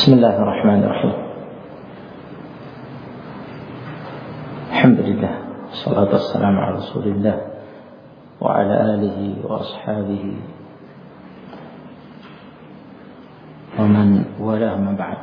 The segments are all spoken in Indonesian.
Bismillahirrahmanirrahim. Alhamdulillah, salatu wassalamu ala Rasulillah wa ala alihi wa ashabihi wa man walah ma ba'd.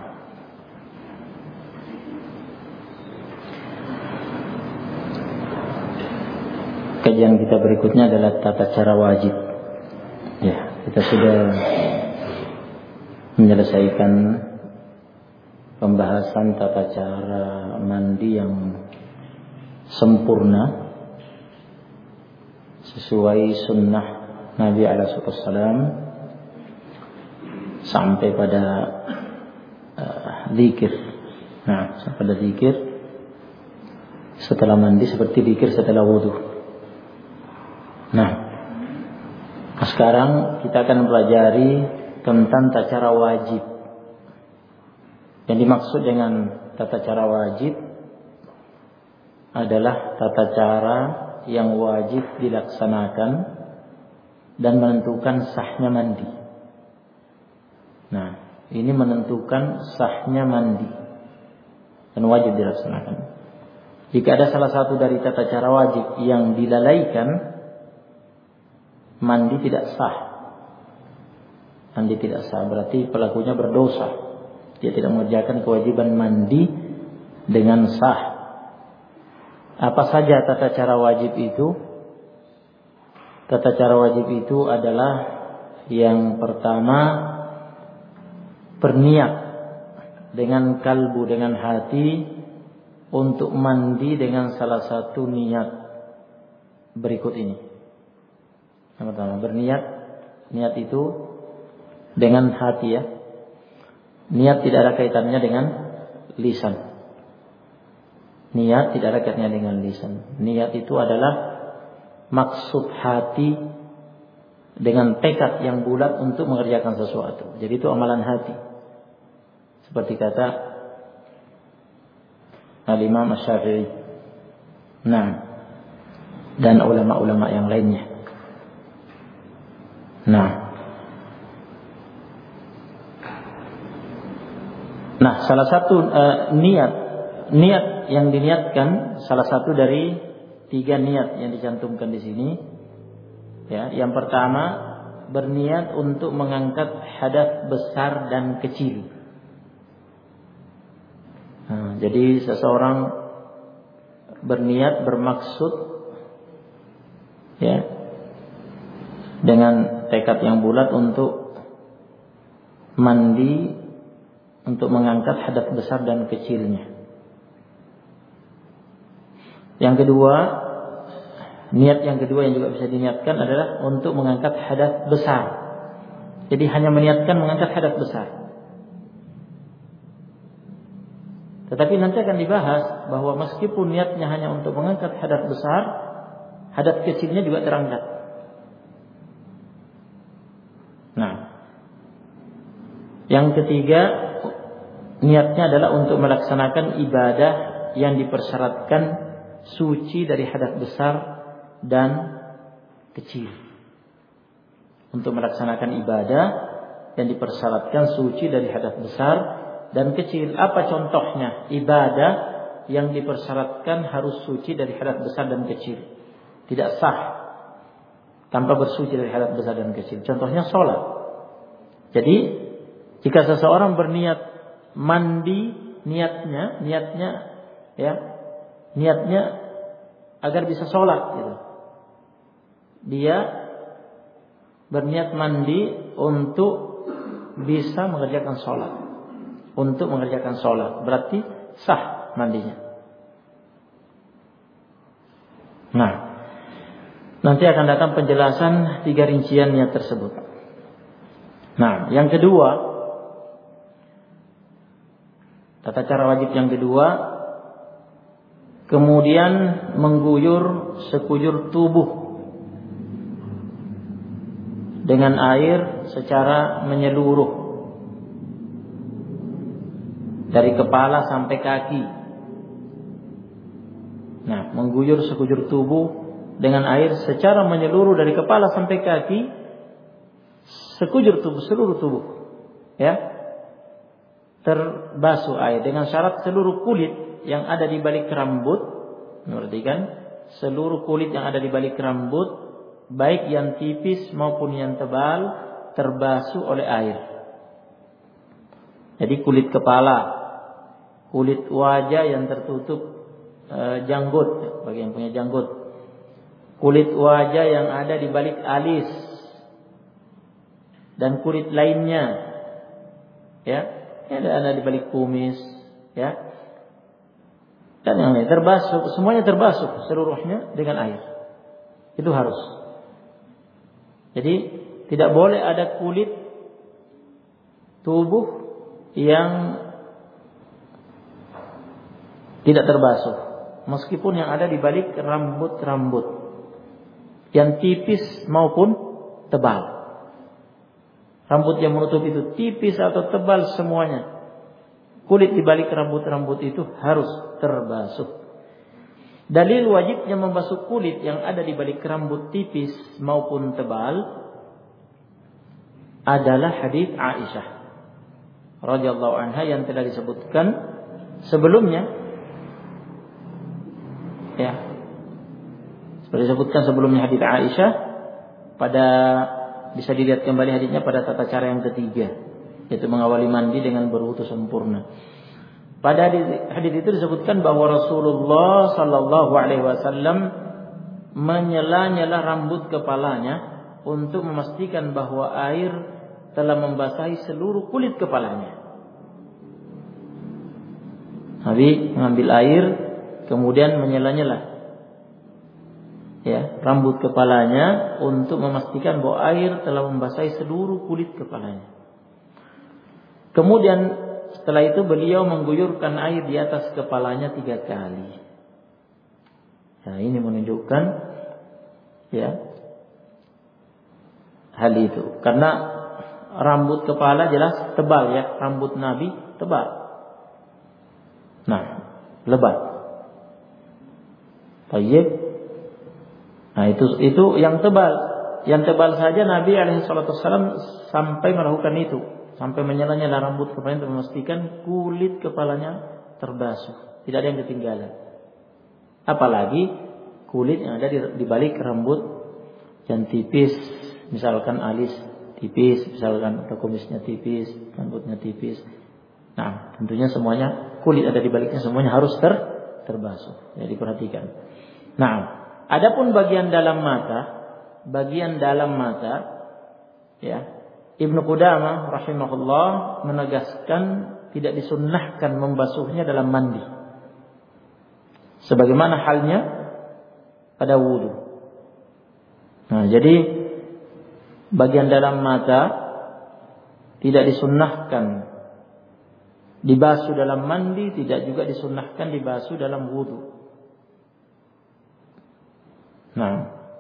Kajian kita berikutnya adalah tata cara wajib. Ya, kita sudah menyelesaikan pembahasan tata cara mandi yang sempurna sesuai sunnah Nabi SAW sampai pada zikir. Nah, sampai pada zikir setelah mandi seperti zikir setelah wudu. Nah, sekarang kita akan pelajari tentang tata cara wajib. Yang dimaksud dengan tata cara wajib adalah tata cara yang wajib dilaksanakan dan menentukan sahnya mandi. Nah, ini menentukan sahnya mandi dan wajib dilaksanakan. Jika ada salah satu dari tata cara wajib yang dilalaikan, mandi tidak sah. Mandi tidak sah berarti pelakunya berdosa. Dia tidak mengerjakan kewajiban mandi dengan sah. Apa saja tata cara wajib itu? Tata cara wajib itu adalah yang pertama, berniat dengan kalbu, dengan hati untuk mandi dengan salah satu niat berikut ini. Yang pertama, berniat. Niat itu dengan hati, ya. Niat tidak ada kaitannya dengan lisan. Niat tidak ada kaitannya dengan lisan. Niat itu adalah maksud hati dengan tekad yang bulat untuk mengerjakan sesuatu. Jadi itu amalan hati. Seperti kata Al-Imam Asy-Syafi'i. Nah, dan ulama-ulama yang lainnya. Nah, salah satu niat yang diniatkan, salah satu dari 3 niat yang dicantumkan di sini. Ya, yang pertama, berniat untuk mengangkat hadath besar dan kecil. Nah, jadi seseorang berniat, bermaksud, ya, dengan tekad yang bulat untuk mandi, untuk mengangkat hadath besar dan kecilnya. Yang kedua, niat yang kedua yang juga bisa diniatkan adalah untuk mengangkat hadath besar. Jadi hanya meniatkan mengangkat hadath besar. Tetapi nanti akan dibahas bahwa meskipun niatnya hanya untuk mengangkat hadath besar, hadath kecilnya juga terangkat. Nah, yang ketiga, niatnya adalah untuk melaksanakan ibadah yang dipersyaratkan suci dari hadath besar dan kecil. Untuk melaksanakan ibadah yang dipersyaratkan suci dari hadath besar dan kecil. Apa contohnya? Ibadah yang dipersyaratkan harus suci dari hadath besar dan kecil. Tidak sah tanpa bersuci dari hadath besar dan kecil. Contohnya sholat. Jadi jika seseorang berniat mandi, niatnya agar bisa sholat, gitu. Dia berniat mandi untuk bisa mengerjakan sholat. Untuk mengerjakan sholat berarti sah mandinya. Nah, nanti akan datang penjelasan 3 rincian niat tersebut. Nah, yang kedua, tata cara wajib yang kedua, kemudian mengguyur sekujur tubuh dengan air secara menyeluruh dari kepala sampai kaki. Nah, mengguyur sekujur tubuh dengan air secara menyeluruh dari kepala sampai kaki, sekujur tubuh, seluruh tubuh, ya. terbasuh air dengan syarat seluruh kulit yang ada di balik rambut, perhatikan, seluruh kulit yang ada di balik rambut, baik yang tipis maupun yang tebal, terbasuh oleh air. Jadi kulit kepala, kulit wajah yang tertutup janggut, bagi yang punya janggut, kulit wajah yang ada di balik alis, dan kulit lainnya, ya, yang ada di balik kumis, ya, dan yang lain terbasuh, semuanya terbasuh seluruhnya dengan air. Itu harus. Jadi tidak boleh ada kulit tubuh yang tidak terbasuh, meskipun yang ada di balik rambut-rambut, yang tipis maupun tebal. Rambut yang menutup itu tipis atau tebal, semuanya kulit di balik rambut-rambut itu harus terbasuh. Dalil wajibnya membasuh kulit yang ada di balik rambut tipis maupun tebal adalah hadis Aisyah radhiyallahu anha yang telah disebutkan sebelumnya, ya, seperti disebutkan sebelumnya hadis Aisyah, pada bisa dilihat kembali hadisnya pada tata cara yang ketiga, yaitu mengawali mandi dengan berwudu sempurna. Pada hadis itu disebutkan bahwa Rasulullah sallallahu alaihi wasallam menyela-nyela rambut kepalanya untuk memastikan bahwa air telah membasahi seluruh kulit kepalanya. Nabi mengambil air kemudian menyela-nyela, ya, rambut kepalanya untuk memastikan bahwa air telah membasahi seluruh kulit kepalanya. Kemudian setelah itu beliau mengguyurkan air di atas kepalanya 3 kali. Nah, ini menunjukkan, ya, hal itu. Karena rambut kepala jelas tebal, ya, rambut Nabi tebal. Nah, lebat. Tayyib. Nah, itu yang tebal. Yang tebal saja Nabi alaihissalam sampai melakukan itu, sampai menyela-nyela rambut kepalanya untuk memastikan kulit kepalanya terbasuh, tidak ada yang ketinggalan. Apalagi kulit yang ada di balik rambut yang tipis, misalkan alis tipis, misalkan kumisnya tipis, rambutnya tipis. Nah, tentunya semuanya kulit ada di baliknya semuanya harus terbasuh. Jadi perhatikan. Nah, adapun bagian dalam mata, ya, Ibnu Qudamah rahimahullah menegaskan tidak disunnahkan membasuhnya dalam mandi, sebagaimana halnya pada wudu. Nah, jadi bagian dalam mata tidak disunnahkan dibasuh dalam mandi, tidak juga disunnahkan dibasuh dalam wudu. Nah,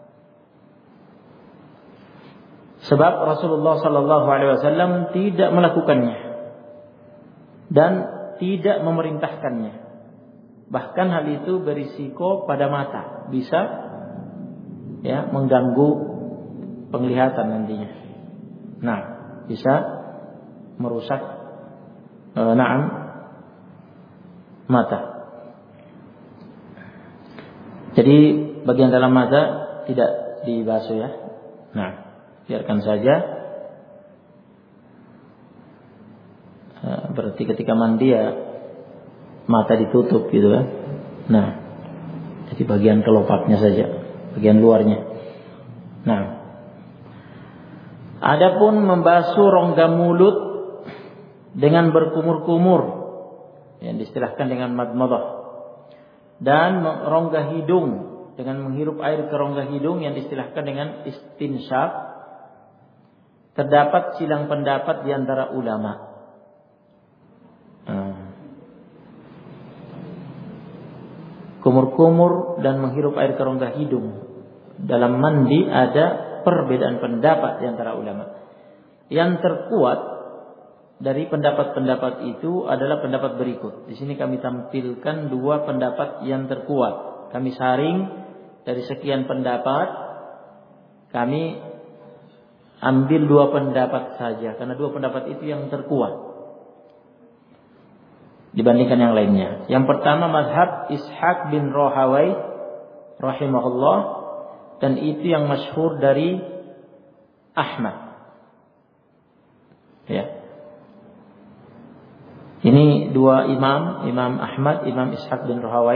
sebab Rasulullah sallallahu alaihi wasallam tidak melakukannya dan tidak memerintahkannya. Bahkan hal itu berisiko pada mata, bisa, ya, mengganggu penglihatan nantinya. Nah, bisa merusak mata. Jadi bagian dalam mata tidak dibasuh, ya. Nah, biarkan saja. Berarti ketika mandi, ya, mata ditutup gitu kan. Nah, jadi bagian kelopaknya saja, bagian luarnya. Nah, adapun membasuh rongga mulut dengan berkumur-kumur yang diistilahkan dengan madmadah, dan rongga hidung dengan menghirup air ke rongga hidung yang diistilahkan dengan istinsyaq, terdapat silang pendapat di antara ulama. Kumur-kumur dan menghirup air ke rongga hidung dalam mandi ada perbedaan pendapat di antara ulama. Yang terkuat dari pendapat-pendapat itu adalah pendapat berikut. Di sini kami tampilkan 2 pendapat yang terkuat. Kami saring dari sekian pendapat, kami ambil 2 pendapat saja, karena 2 pendapat itu yang terkuat. dibandingkan yang lainnya. Yang pertama mazhab Ishaq bin Rahawai rahimahullah, dan itu yang masyhur dari Ahmad. Ya. Ini dua imam, Imam Ahmad, Imam Ishaq bin Rahawai.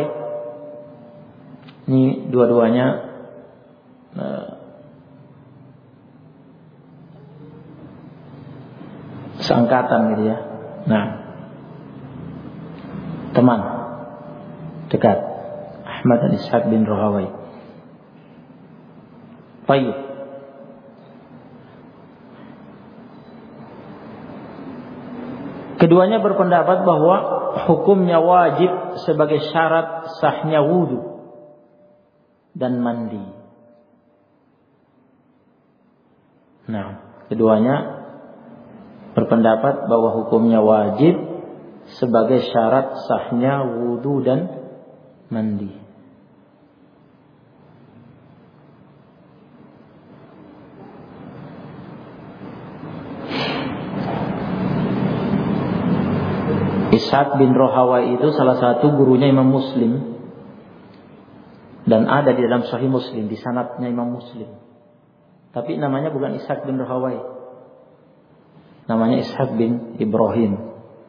Ini dua-duanya seangkatan gitu ya. Nah, teman dekat Ahmad dan Ishaq bin Rahawai. Baik. Keduanya berpendapat bahwa hukumnya wajib sebagai syarat sahnya wudu dan mandi. Nah, keduanya berpendapat bahwa hukumnya wajib sebagai syarat sahnya wudu dan mandi. Ishaq bin Rahawai itu salah satu gurunya Imam Muslim, dan ada di dalam Sahih Muslim, di sanadnya Imam Muslim. Tapi namanya bukan Ishaq bin Rahawai, namanya Ishaq bin Ibrahim.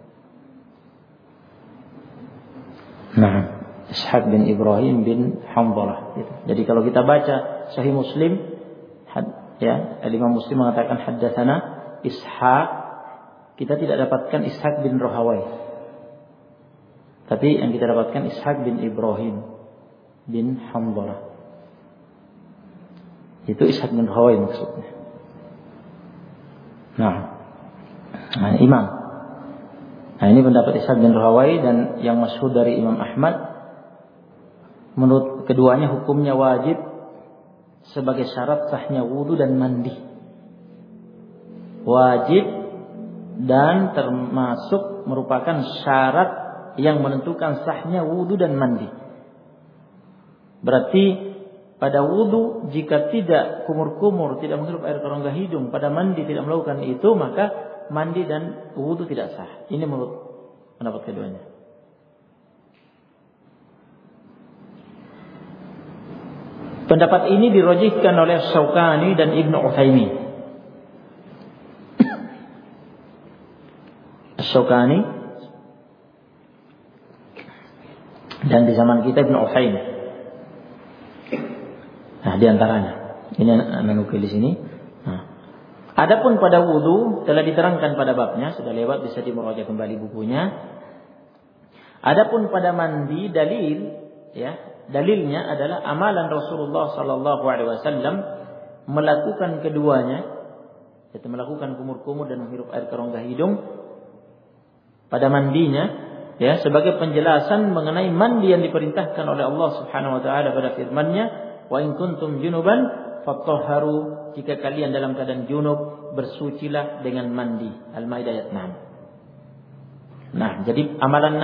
Nah, Ishaq bin Ibrahim bin Hanzalah. Jadi kalau kita baca Sahih Muslim, ya, Imam Muslim mengatakan haddatsana Ishaq, kita tidak dapatkan Ishaq bin Rahawai. Tapi yang kita dapatkan Ishaq bin Ibrahim bin Hanzalah. Itu Ishaq bin Rahawai maksudnya. Nah, imam. Nah, ini pendapat Ishaq bin Rahawai, dan yang masyhur dari Imam Ahmad, menurut keduanya hukumnya wajib sebagai syarat sahnya wudu dan mandi. Wajib dan termasuk merupakan syarat yang menentukan sahnya wudu dan mandi. Berarti pada wudu jika tidak kumur-kumur, tidak menghirup air ke rongga hidung, pada mandi tidak melakukan itu, maka mandi dan wudu tidak sah. Ini menurut pendapat keduanya. Pendapat ini dirojihkan oleh Syaukani dan Ibnu Utsaimin. Syaukani dan di zaman kita Ibnu Utsaimin. Nah, di antaranya ini anak nukil di sini. Nah, adapun pada wudu telah diterangkan pada babnya, sudah lewat, bisa dimurajaah kembali bukunya. Adapun pada mandi, dalilnya adalah amalan Rasulullah sallallahu alaihi wasallam melakukan keduanya, yaitu melakukan kumur-kumur dan menghirup air ke rongga hidung pada mandinya, ya, sebagai penjelasan mengenai mandi yang diperintahkan oleh Allah Subhanahu wa taala pada firman-Nya, "Wa in kuntum junuban fatahharu," jika kalian dalam keadaan junub, bersucilah dengan mandi. Al-Maidah ayat 6. Nah, jadi amalan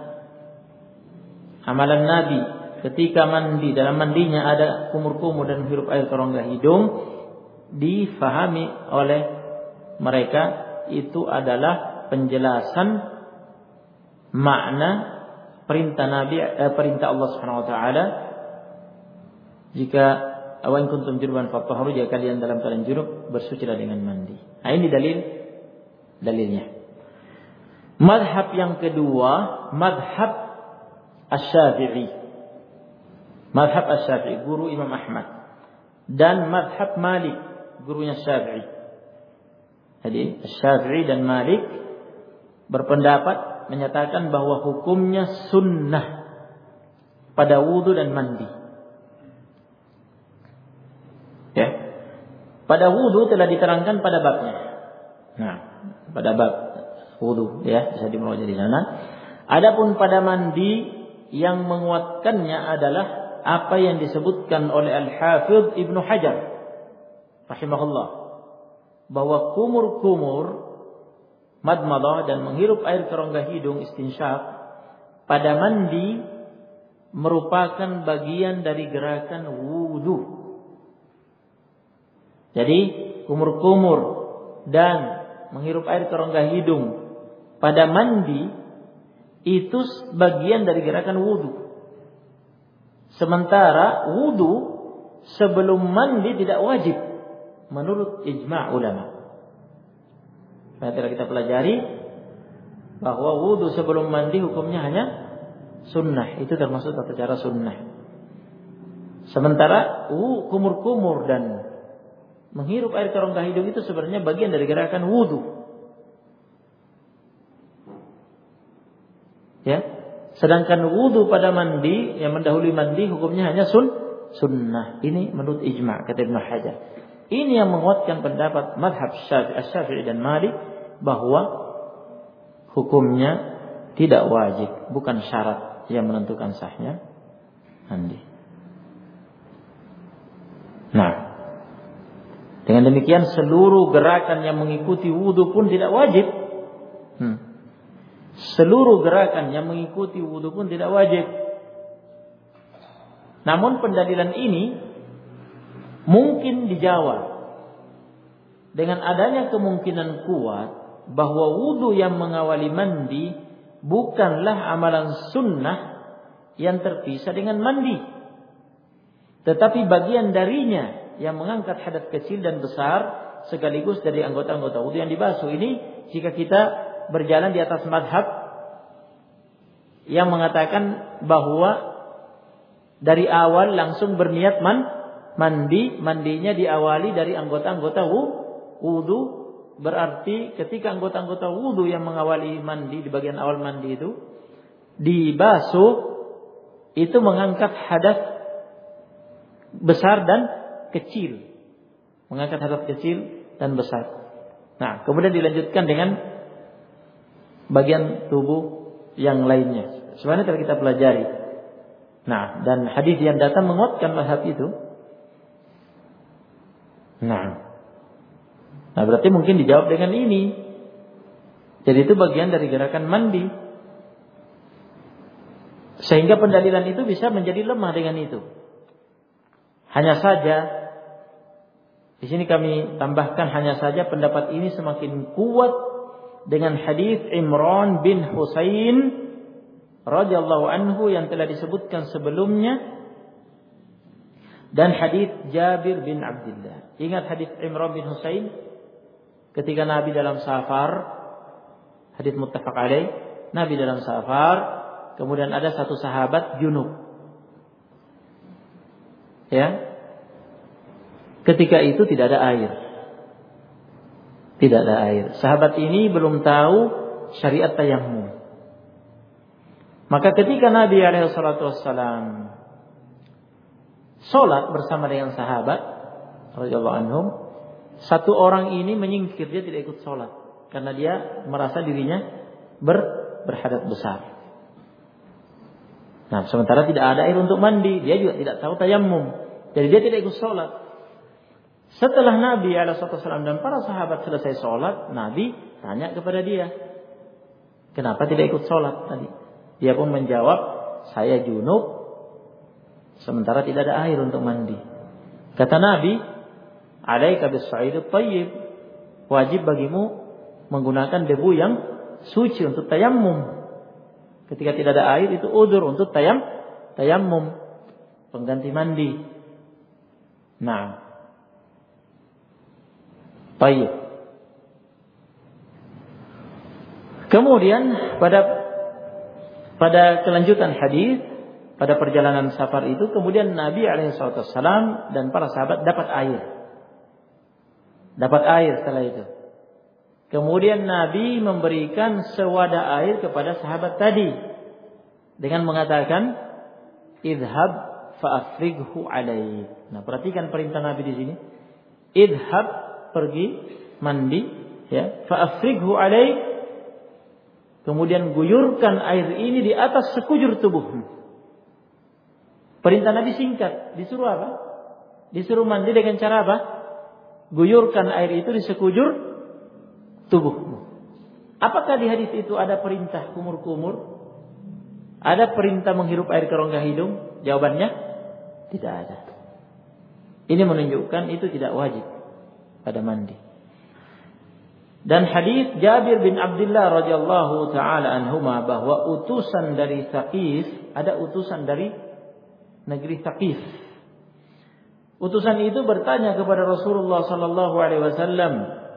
Nabi ketika mandi, dalam mandinya ada kumur-kumur dan menghirup air ke rongga hidung, difahami oleh mereka itu adalah penjelasan makna perintah Allah Subhanahu wa taala, jika wa in kuntum junuban fatahharu, jika kalian dalam keadaan junub, bersucilah dengan mandi. Nah, ini dalilnya. Mazhab yang kedua, mazhab Asy-Syafi'i. Mazhab Asy-Syafi'i, guru Imam Ahmad, dan mazhab Malik, gurunya Syafi'i. Jadi Asy-Syafi'i dan Malik berpendapat menyatakan bahwa hukumnya sunnah pada wudu dan mandi. Ya. Pada wudu telah diterangkan pada babnya. Nah, pada bab wudu, ya, bisa dimulakan di sana. Adapun pada mandi, yang menguatkannya adalah apa yang disebutkan oleh Al-Hafidz Ibnu Hajar rahimahullah, bahwa kumur-kumur, madmadah dan menghirup air ke rongga hidung, istinsyaq, pada mandi merupakan bagian dari gerakan wudu. Jadi kumur-kumur dan menghirup air ke rongga hidung pada mandi itu bagian dari gerakan wudu. Sementara wudu sebelum mandi tidak wajib menurut ijma' ulama. Nanti kita pelajari bahwa wudu sebelum mandi hukumnya hanya sunnah, itu termasuk tata cara sunnah. Sementara kumur-kumur dan menghirup air ke rongga hidung itu sebenarnya bagian dari gerakan wudu. Ya, sedangkan wudu pada mandi yang mendahului mandi hukumnya hanya sunnah. Ini menurut ijma' kata Ibnu Hajar. Ini yang menguatkan pendapat mazhab Syafi'i dan Malik bahwa hukumnya tidak wajib, bukan syarat yang menentukan sahnya mandi. Nah, dengan demikian seluruh gerakan yang mengikuti wudu pun tidak wajib. Seluruh gerakan yang mengikuti wudu pun tidak wajib. Namun pendalilan ini mungkin dijawab dengan adanya kemungkinan kuat bahwa wudu yang mengawali mandi bukanlah amalan sunnah yang terpisah dengan mandi, tetapi bagian darinya yang mengangkat hadas kecil dan besar sekaligus dari anggota-anggota wudu yang dibasuh. Ini jika kita berjalan di atas mazhab yang mengatakan bahwa dari awal langsung berniat mandinya diawali dari anggota-anggota wudu, berarti ketika anggota-anggota wudu yang mengawali mandi di bagian awal mandi itu dibasuh, itu mengangkat hadas besar dan kecil, mengangkat hadas kecil dan besar. Nah, kemudian dilanjutkan dengan bagian tubuh yang lainnya. Sebenarnya telah kita pelajari. Nah, dan hadis yang datang menguatkan mazhab itu. Nah, berarti mungkin dijawab dengan ini. Jadi itu bagian dari gerakan mandi. Sehingga pendalilan itu bisa menjadi lemah dengan itu. Hanya saja di sini kami tambahkan, hanya saja pendapat ini semakin kuat dengan hadis Imran bin Husain radhiyallahu anhu yang telah disebutkan sebelumnya, dan hadis Jabir bin Abdullah. Ingat hadis Imran bin Husain ketika Nabi dalam safar, hadis muttafaq alaih, Nabi dalam safar, kemudian ada satu sahabat junub. Ya. Ketika itu tidak ada air. Tidak ada air. Sahabat ini belum tahu syariat tayammum. Maka ketika Nabi SAW sholat bersama dengan sahabat radhiyallahu anhum, satu orang ini menyingkir, dia tidak ikut sholat karena dia merasa dirinya berhadas besar. Nah, sementara tidak ada air untuk mandi, dia juga tidak tahu tayammum, jadi dia tidak ikut sholat. Setelah Nabi SAW dan para sahabat selesai sholat, Nabi tanya kepada dia, kenapa tidak ikut sholat tadi? Dia pun menjawab, saya junub, sementara tidak ada air untuk mandi. Kata Nabi, alaika bis-sa'idut thayyib, wajib bagimu menggunakan debu yang suci untuk tayammum. Ketika tidak ada air, itu udzur untuk tayammum, pengganti mandi. Nah, thayyib. Kemudian pada kelanjutan hadis, pada perjalanan safar itu, kemudian Nabi SAW dan para sahabat dapat air. Dapat air setelah itu. Kemudian Nabi memberikan sewadah air kepada sahabat tadi dengan mengatakan, idhab fa'afrighu alaik. Nah, perhatikan perintah Nabi di sini. Idhab, pergi mandi, ya, fa'afrighu alaik. Kemudian guyurkan air ini di atas sekujur tubuhmu. Perintah Nabi singkat. Disuruh apa? Disuruh mandi dengan cara apa? Guyurkan air itu di sekujur tubuhmu. Apakah di hadis itu ada perintah kumur-kumur? Ada perintah menghirup air ke rongga hidung? Jawabannya tidak ada. Ini menunjukkan itu tidak wajib pada mandi. Dan hadis Jabir bin Abdullah radhiyallahu taala anhuma bahwa utusan dari Thaqif, ada utusan dari negeri Thaqif. Utusan itu bertanya kepada Rasulullah sallallahu alaihi wasallam.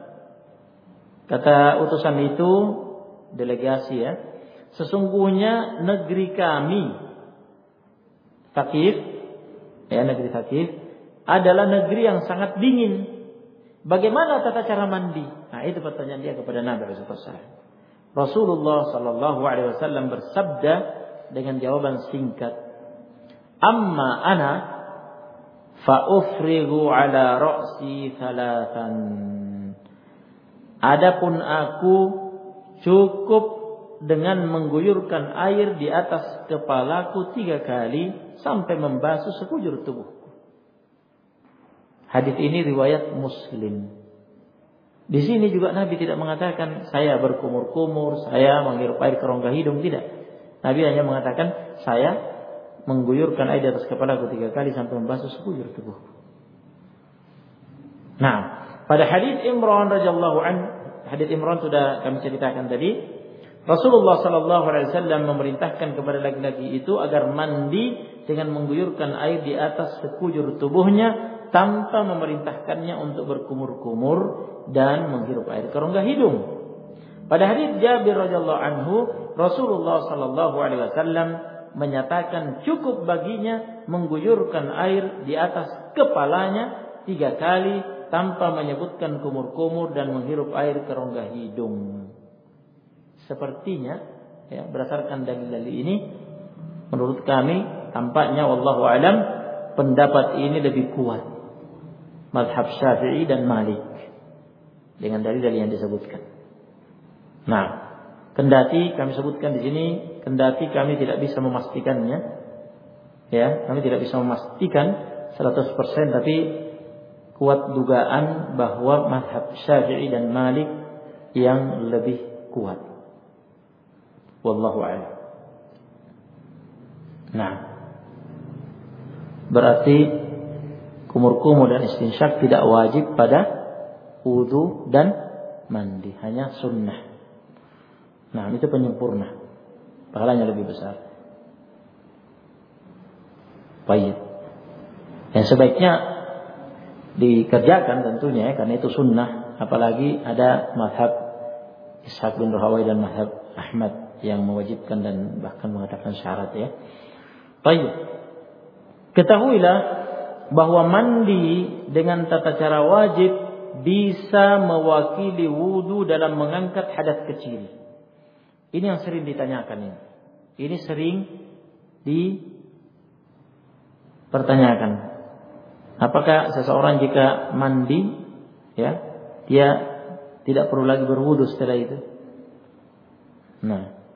Kata utusan itu, delegasi ya, sesungguhnya negeri kami Thaqif, ya negeri Thaqif adalah negeri yang sangat dingin. Bagaimana tata cara mandi? Nah, itu pertanyaan dia kepada Nabi sallallahu alaihi wasallam. Rasulullah sallallahu alaihi wasallam bersabda dengan jawaban singkat, "Amma ana fa ufrighu ala ra'si thalathan." Adapun aku cukup dengan mengguyurkan air di atas kepalaku 3 kali sampai membasuh sekujur tubuh. Hadis ini riwayat Muslim. Di sini juga Nabi tidak mengatakan saya berkumur-kumur, saya menghirup air ke rongga hidung, tidak. Nabi hanya mengatakan saya mengguyurkan air di atas kepalaku 3 kali sampai membasuh sekujur tubuh. Nah, pada hadis Imran radhiyallahu anhu, hadis Imran sudah kami ceritakan tadi, Rasulullah sallallahu alaihi wasallam memerintahkan kepada laki-laki itu agar mandi dengan mengguyurkan air di atas sekujur tubuhnya tanpa memerintahkannya untuk berkumur-kumur dan menghirup air ke rongga hidung. Pada hadis Jabir radhiyallahu anhu, Rasulullah sallallahu alaihi wasallam menyatakan cukup baginya mengguyurkan air di atas kepalanya 3 kali tanpa menyebutkan kumur-kumur dan menghirup air ke rongga hidung. Sepertinya ya, berdasarkan dalil-dalil ini menurut kami tampaknya wallahu alam pendapat ini lebih kuat. Mazhab Syafi'i dan Malik dengan dalil-dalil yang disebutkan. Nah, kendati kami sebutkan di sini, kendati kami tidak bisa memastikannya, ya, kami tidak bisa memastikan 100%, tapi kuat dugaan bahwa mazhab Syafi'i dan Malik yang lebih kuat. Wallahu a'lam. Nah, berarti kumur-kumur dan istinsyak tidak wajib pada wudu dan mandi, hanya sunnah. Nah, itu penyempurna, pahalanya lebih besar. Baik. Yang sebaiknya dikerjakan tentunya ya, karena itu sunnah. Apalagi ada mazhab Ishaq bin Rahawai dan mazhab Ahmad yang mewajibkan dan bahkan mengatakan syarat ya. Baik. Ketahuilah bahwa mandi dengan tata cara wajib bisa mewakili wudu dalam mengangkat hadas kecil. Ini yang sering ditanyakan ini. Ini sering dipertanyakan. Apakah seseorang jika mandi ya, dia tidak perlu lagi berwudu setelah itu? Nah.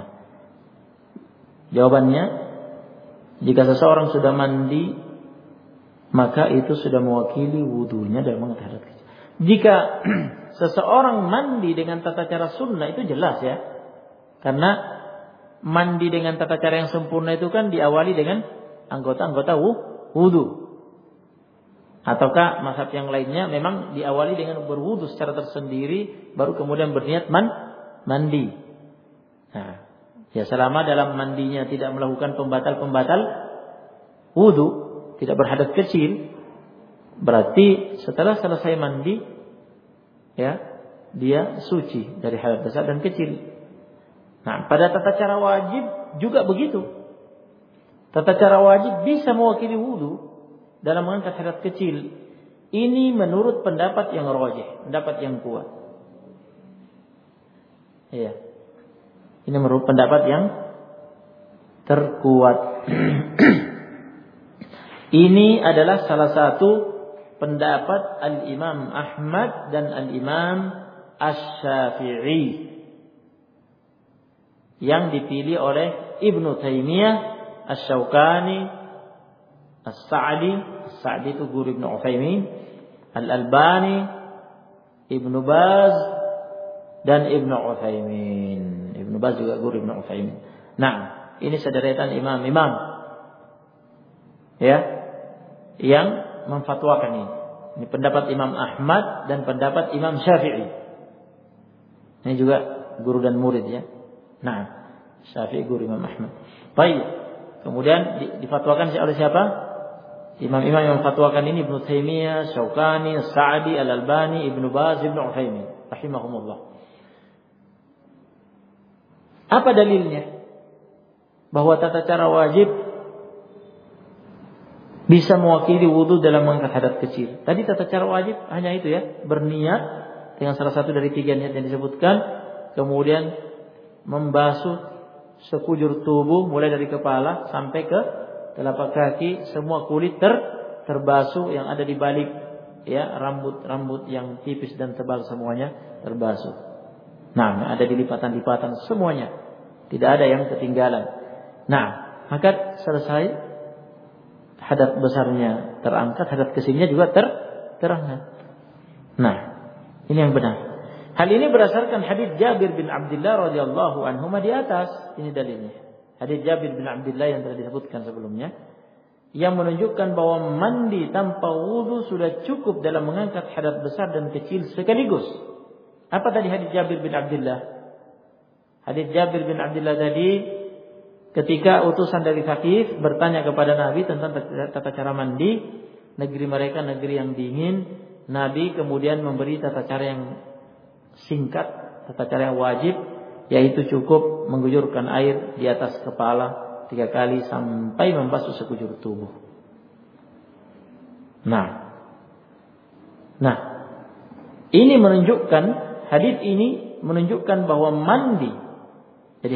Jawabannya, jika seseorang sudah mandi maka itu sudah mewakili wudunya dalam mengangkat hadas kecil. Jika seseorang mandi dengan tata cara sunnah itu jelas ya. Karena mandi dengan tata cara yang sempurna itu kan diawali dengan anggota-anggota wudu. Ataukah mazhab yang lainnya memang diawali dengan berwudu secara tersendiri baru kemudian berniat mandi. Nah, ya selama dalam mandinya tidak melakukan pembatal-pembatal wudu, tidak berhadas kecil, berarti setelah selesai mandi ya dia suci dari hadas besar dan kecil. Nah, pada tata cara wajib juga begitu. Tata cara wajib bisa mewakili wudu dalam mengangkat hadas kecil. Ini menurut pendapat yang rajih, pendapat yang kuat. Iya. Ini menurut pendapat yang terkuat. Ini adalah salah satu pendapat Al-Imam Ahmad dan Al-Imam Asy-Syafi'i yang dipilih oleh Ibnu Taimiyah, Asy-Syaukani, As-Sa'di itu guru Ibnu Utsaimin, Al-Albani, Ibnu Baz dan Ibnu Utsaimin. Ibnu Baz juga guru Ibnu Utsaimin. Nah, ini sederetan imam-imam ya yang memfatwakan ini. Ini pendapat Imam Ahmad dan pendapat Imam Syafi'i. Ini juga guru dan murid ya. Nah, Syafi'i guru Imam Ahmad. Baik. Kemudian difatwakan oleh siapa? Imam-imam yang fatwakan ini Ibnu Taimiyah, Syaukani, Sa'di, Al-Albani, Ibnu Baz, Ibnu Utsaimin rahimahumullah. Apa dalilnya? Bahwa tata cara wajib bisa mewakili wudu dalam mengangkat hadath kecil. Tadi tata cara wajib hanya itu ya, berniat dengan salah satu dari 3 niat yang disebutkan, kemudian membasuh sekujur tubuh mulai dari kepala sampai ke telapak kaki, semua kulit terbasuh, yang ada di balik ya rambut yang tipis dan tebal semuanya terbasuh. Nah, ada di lipatan-lipatan semuanya. Tidak ada yang ketinggalan. Nah, maka selesai hadath besarnya terangkat, hadath kecilnya juga terangkat. Nah, ini yang benar. Hal ini berdasarkan hadits Jabir bin Abdullah radhiyallahu anhu di atas. Ini dalilnya. Hadits Jabir bin Abdullah yang telah disebutkan sebelumnya, yang menunjukkan bahwa mandi tanpa wudu sudah cukup dalam mengangkat hadath besar dan kecil sekaligus. Apa tadi hadits Jabir bin Abdullah? Hadits Jabir bin Abdullah tadi, ketika utusan dari Thaqif bertanya kepada Nabi tentang tata cara mandi, negeri mereka negeri yang dingin, Nabi kemudian memberi tata cara yang singkat, tata cara yang wajib, yaitu cukup mengguyurkan air di atas kepala 3 kali sampai membasuh sekujur tubuh. Nah, ini menunjukkan, hadis ini menunjukkan bahwa mandi. Jadi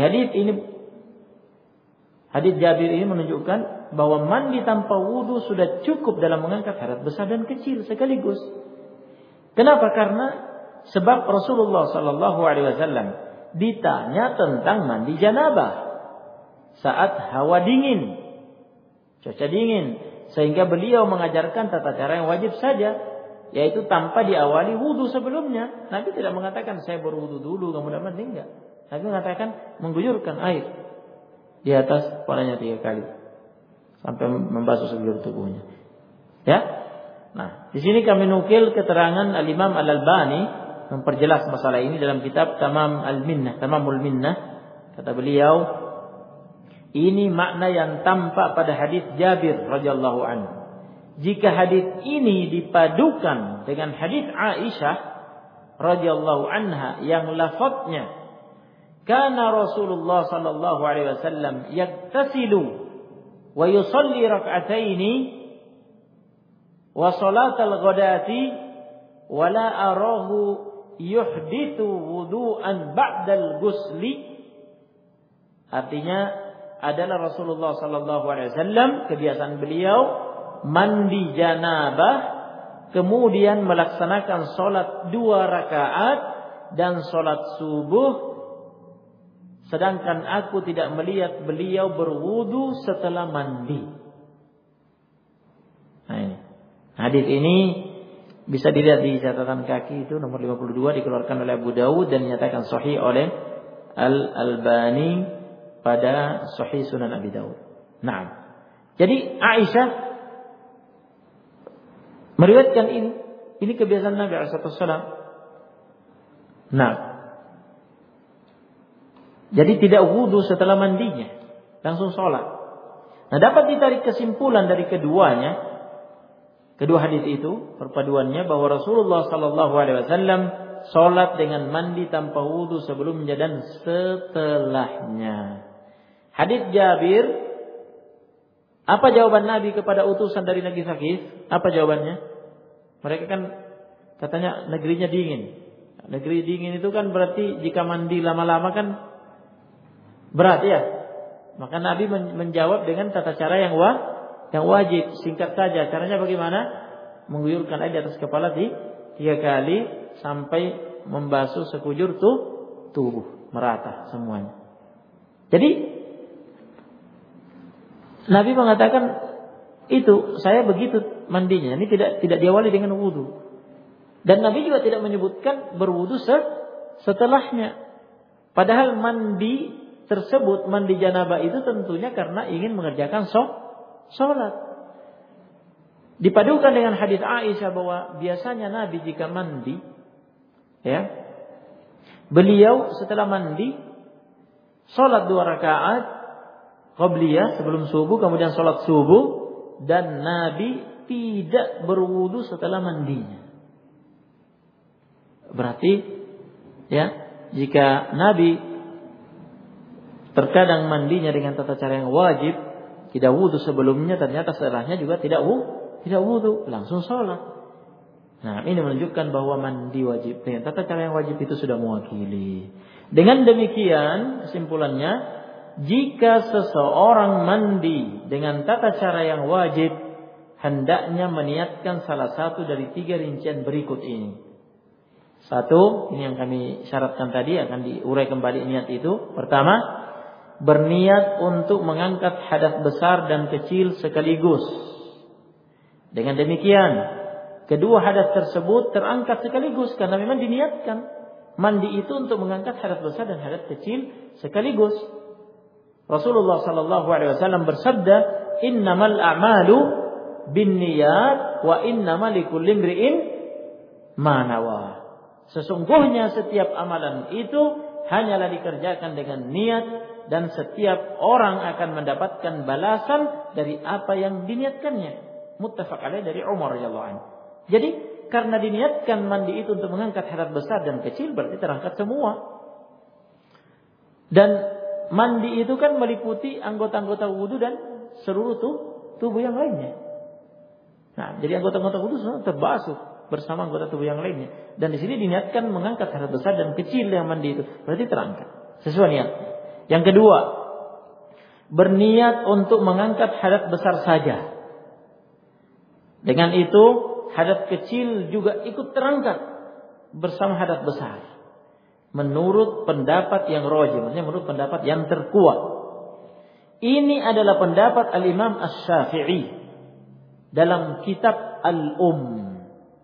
hadis Jabir ini menunjukkan bahwa mandi tanpa wudu sudah cukup dalam mengangkat hadath besar dan kecil sekaligus. Kenapa? Karena sebab Rasulullah sallallahu alaihi wasallam ditanya tentang mandi janabah saat hawa dingin, cuaca dingin, sehingga beliau mengajarkan tata cara yang wajib saja, yaitu tanpa diawali wudu sebelumnya. Nabi tidak mengatakan saya berwudu dulu kemudian mandi, enggak. Nabi mengatakan mengguyurkan air di atas kepalanya 3 kali sampai membasuh sekujur tubuhnya. Ya. Nah, di sini kami nukil keterangan Al-Imam Al-Albani memperjelas masalah ini dalam kitab Tamamul Minnah. Kata beliau, ini makna yang tampak pada hadis Jabir radhiyallahu anhu. Jika hadis ini dipadukan dengan hadis Aisyah radhiyallahu anha yang lafadznya kana Rasulullah sallallahu alaihi wasallam yaktasilu wa yusalli rak'ataini wa salatal ghadati wa la arahu yuhdithu wudu'an ba'dal ghusli. Artinya adalah Rasulullah sallallahu alaihi wasallam kebiasaan beliau mandi janabah kemudian melaksanakan salat 2 rakaat dan salat subuh, sedangkan aku tidak melihat beliau berwudu setelah mandi. Nah, ini hadis ini bisa dilihat di catatan kaki itu nomor 52, dikeluarkan oleh Abu Dawud dan dinyatakan sahih oleh Al-Albani pada Sahih Sunan Abi Dawud. Nah, jadi Aisyah meriwayatkan ini kebiasaan Nabi SAW. Nah, jadi tidak wudu setelah mandinya, langsung sholat. Nah, dapat ditarik kesimpulan dari kedua hadis itu, perpaduannya bahwa Rasulullah sallallahu alaihi wasallam salat dengan mandi tanpa wudu sebelumnya dan setelahnya. Hadis Jabir, apa jawaban Nabi kepada utusan dari negeri Thaqif? Apa jawabannya? Mereka kan katanya negerinya dingin. Negeri dingin itu kan berarti jika mandi lama-lama kan berat ya. Maka Nabi menjawab dengan tata cara yang wajib, singkat saja. Caranya bagaimana? Mengguyurkan air di atas kepala 3 kali sampai membasuh sekujur tubuh, merata semuanya. Jadi Nabi mengatakan itu, saya begitu mandinya. Ini tidak diawali dengan wudu. Dan Nabi juga tidak menyebutkan berwudu setelahnya. Padahal mandi tersebut, mandi janabah itu tentunya karena ingin mengerjakan sholat. Dipadukan dengan hadis Aisyah bahwa biasanya Nabi jika mandi, ya, Beliau setelah mandi salat 2 rakaat qabliyah sebelum subuh, kemudian salat subuh, dan Nabi tidak berwudu setelah mandinya. Berarti ya, jika Nabi terkadang mandinya dengan tata cara yang wajib, tidak wudu sebelumnya, ternyata setelahnya juga tidak wudu, langsung sholat. Nah, ini menunjukkan bahwa mandi wajib dengan tata cara yang wajib itu sudah mewakili. Dengan demikian, kesimpulannya, jika seseorang mandi dengan tata cara yang wajib, hendaknya meniatkan salah satu dari 3 rincian berikut ini. 1, ini yang kami syaratkan tadi, akan diurai kembali niat itu. Pertama, berniat untuk mengangkat hadas besar dan kecil sekaligus. Dengan demikian, kedua hadas tersebut terangkat sekaligus karena memang diniatkan. Mandi itu untuk mengangkat hadas besar dan hadas kecil sekaligus. Rasulullah sallallahu alaihi wasallam bersabda, "Innamal a'malu binniyat wa innamal likulli imri'in ma nawa." Sesungguhnya setiap amalan itu hanyalah dikerjakan dengan niat, dan setiap orang akan mendapatkan balasan dari apa yang diniatkannya. Muttafaq alaih dari Umar radhiyallahu anhu. Jadi karena diniatkan mandi itu untuk mengangkat hadas besar dan kecil, berarti terangkat semua. Dan mandi itu kan meliputi anggota-anggota wudu dan seluruh tubuh yang lainnya. Nah, jadi anggota-anggota wudu semua terbasuh bersama anggota tubuh yang lainnya. Dan di sini diniatkan mengangkat hadas besar dan kecil yang mandi itu, berarti terangkat sesuai niat. Yang kedua, berniat untuk mengangkat hadas besar saja. Dengan itu hadas kecil juga ikut terangkat bersama hadas besar. Menurut pendapat yang rajih, maksudnya menurut pendapat yang terkuat. Ini adalah pendapat Al-Imam Asy-Syafi'i dalam kitab Al-Umm,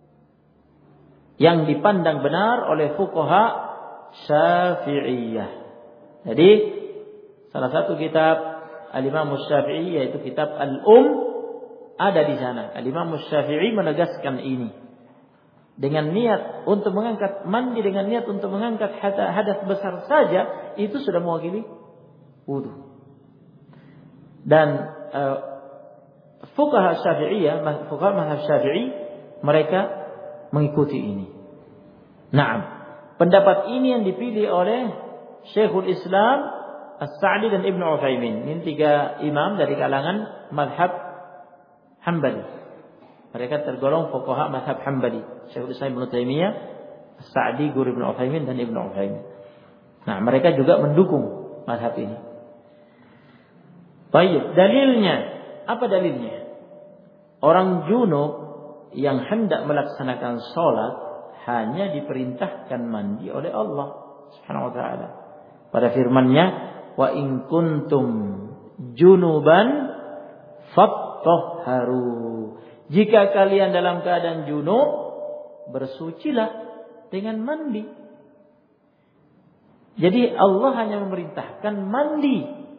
yang dipandang benar oleh fuqaha Syafi'iyah. Jadi salah satu kitab Al-Imam Asy-Syafi'i yaitu kitab Al-Umm ada di sana. Al-Imam Asy-Syafi'i menegaskan ini. Dengan niat untuk mengangkat mandi, dengan niat untuk mengangkat hadas besar saja, itu sudah mewakili wudu. Dan fuqaha Syafi'iyah, fuqaha mazhab Syafi'i, mereka mengikuti ini. Naam, pendapat ini yang dipilih oleh Syekhul Islam As-Sa'di dan Ibnu Utsaimin. Ini 3 imam dari kalangan mazhab Hambali. Mereka tergolong fuqaha mazhab Hambali. Syekhul Islam Ibnu Taimiyah, As-Sa'di, guru Ibnu Utsaimin dan Ibnu Utsaimin. Nah, mereka juga mendukung mazhab ini. Baik, dalilnya, apa dalilnya? Orang junub yang hendak melaksanakan salat hanya diperintahkan mandi oleh Allah Subhanahu wa taala. Pada firman-Nya, "Wa in kuntum junuban fattahharu." Jika kalian dalam keadaan junub, bersucilah dengan mandi. Jadi Allah hanya memerintahkan mandi.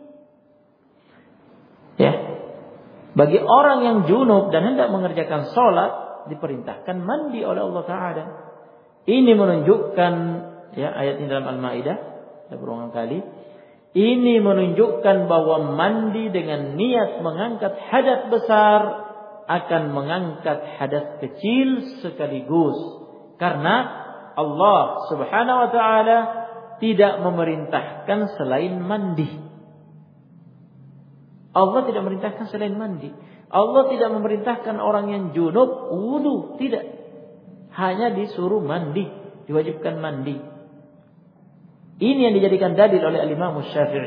Ya. Bagi orang yang junub dan hendak mengerjakan salat, diperintahkan mandi oleh Allah Taala. Ini menunjukkan, ya, ayat ini dalam Al-Maidah, ada berulang kali. Ini menunjukkan bahwa mandi dengan niat mengangkat hadas besar akan mengangkat hadas kecil sekaligus. Karena Allah Subhanahu wa taala tidak memerintahkan selain mandi. Allah tidak memerintahkan selain mandi. Allah tidak memerintahkan orang yang junub wudu, tidak. Hanya disuruh mandi, diwajibkan mandi. Ini yang dijadikan dalil oleh Al-Imam Asy-Syafi'i.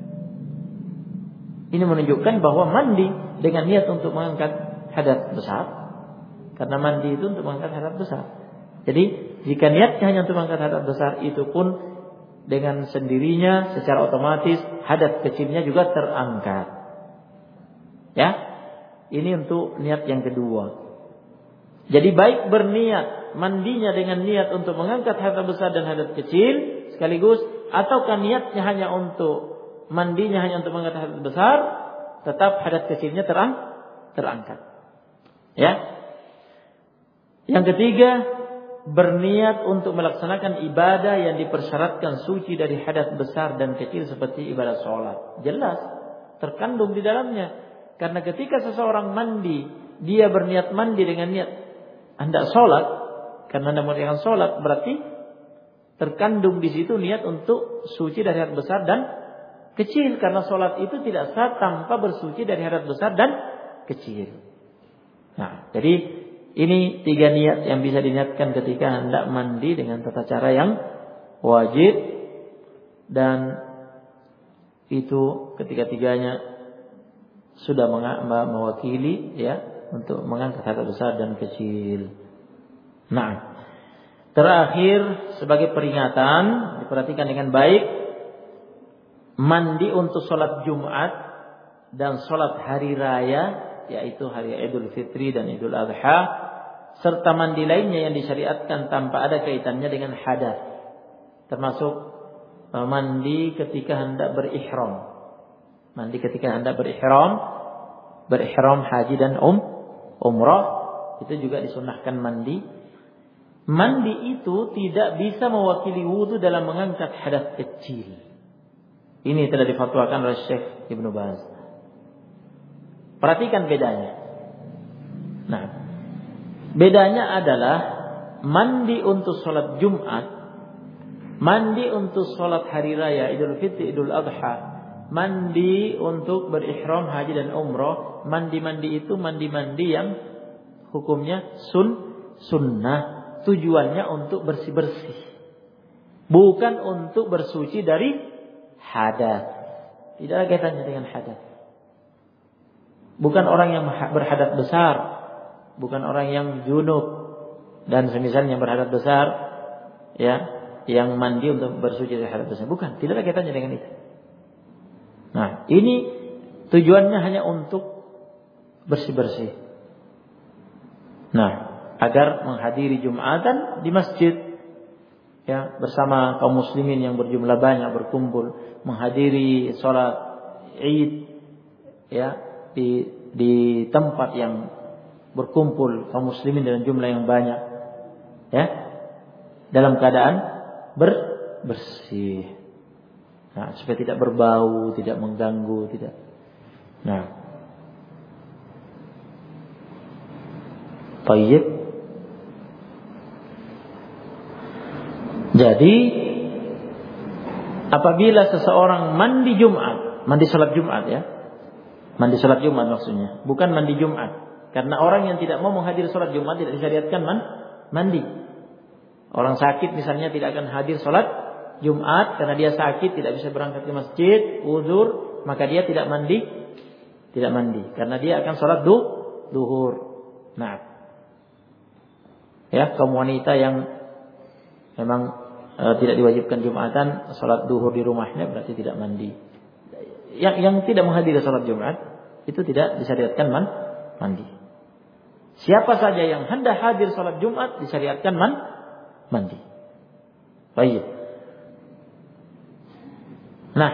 Ini menunjukkan bahwa mandi dengan niat untuk mengangkat hadas besar. Karena mandi itu untuk mengangkat hadas besar. Jadi jika niatnya hanya untuk mengangkat hadas besar, itu pun dengan sendirinya secara otomatis hadas kecilnya juga terangkat. Ya, ini untuk niat yang kedua. Jadi baik berniat mandinya dengan niat untuk mengangkat hadas besar dan hadas kecil sekaligus, ataukah niatnya hanya untuk mandinya hanya untuk mengangkat hadas besar, tetap hadas kecilnya terangkat. Ya. Yang ketiga, berniat untuk melaksanakan ibadah yang dipersyaratkan suci dari hadas besar dan kecil seperti ibadah sholat. Jelas terkandung di dalamnya. Karena ketika seseorang mandi, dia berniat mandi dengan niat hendak sholat, karena hendak mengerjakan sholat, berarti terkandung di situ niat untuk suci dari hadas besar dan kecil. Karena sholat itu tidak sah tanpa bersuci dari hadas besar dan kecil. Nah, jadi ini 3 niat yang bisa diniatkan ketika hendak mandi dengan tata cara yang wajib, dan itu ketiga-tiganya sudah mewakili ya untuk mengangkat hadas besar dan kecil. Nah, terakhir sebagai peringatan, diperhatikan dengan baik, mandi untuk sholat Jumat dan sholat hari raya, yaitu hari Idul Fitri dan Idul Adha, serta mandi lainnya yang disyariatkan tanpa ada kaitannya dengan hadas, termasuk mandi ketika hendak berihram. Mandi ketika hendak berihram haji dan umrah, itu juga disunahkan mandi. Mandi itu tidak bisa mewakili wudu dalam mengangkat hadas kecil. Ini telah difatwakan oleh Syekh Ibnu Baz. Perhatikan bedanya. Nah, bedanya adalah mandi untuk sholat Jumat, mandi untuk sholat hari raya Idul Fitri, Idul Adha, mandi untuk berihram haji dan umrah. Mandi-mandi itu mandi-mandi yang hukumnya sunnah. Tujuannya untuk bersih-bersih, bukan untuk bersuci dari hadas. Tidak ada kaitannya dengan hadas. Bukan orang yang berhadas besar, bukan orang yang junub dan semisalnya berhadas besar, ya, yang mandi untuk bersuci dari hadas besar. Bukan, tidak ada kaitannya dengan itu. Nah, ini tujuannya hanya untuk bersih-bersih. Nah, agar menghadiri Jumatan di masjid, ya, bersama kaum muslimin yang berjumlah banyak berkumpul menghadiri sholat Id, ya, di tempat yang berkumpul kaum muslimin dengan jumlah yang banyak, ya, dalam keadaan bersih. Nah, supaya tidak berbau, tidak mengganggu, tidak. Nah, baik. Jadi, apabila seseorang mandi Jumat, mandi sholat Jumat, ya, mandi sholat Jumat maksudnya, bukan mandi Jumat, karena orang yang tidak mau menghadiri sholat Jumat tidak disyariatkan mandi. Orang sakit misalnya tidak akan hadir sholat Jumat karena dia sakit, tidak bisa berangkat ke masjid, uzur, maka dia tidak mandi karena dia akan sholat duhur. Nah, ya, kaum wanita yang memang tidak diwajibkan Jumatan, sholat duhur di rumahnya berarti tidak mandi. Yang tidak menghadiri sholat Jumat itu tidak disyariatkan mandi. Siapa saja yang hendak hadir sholat Jumat disyariatkan mandi. Baik. Nah,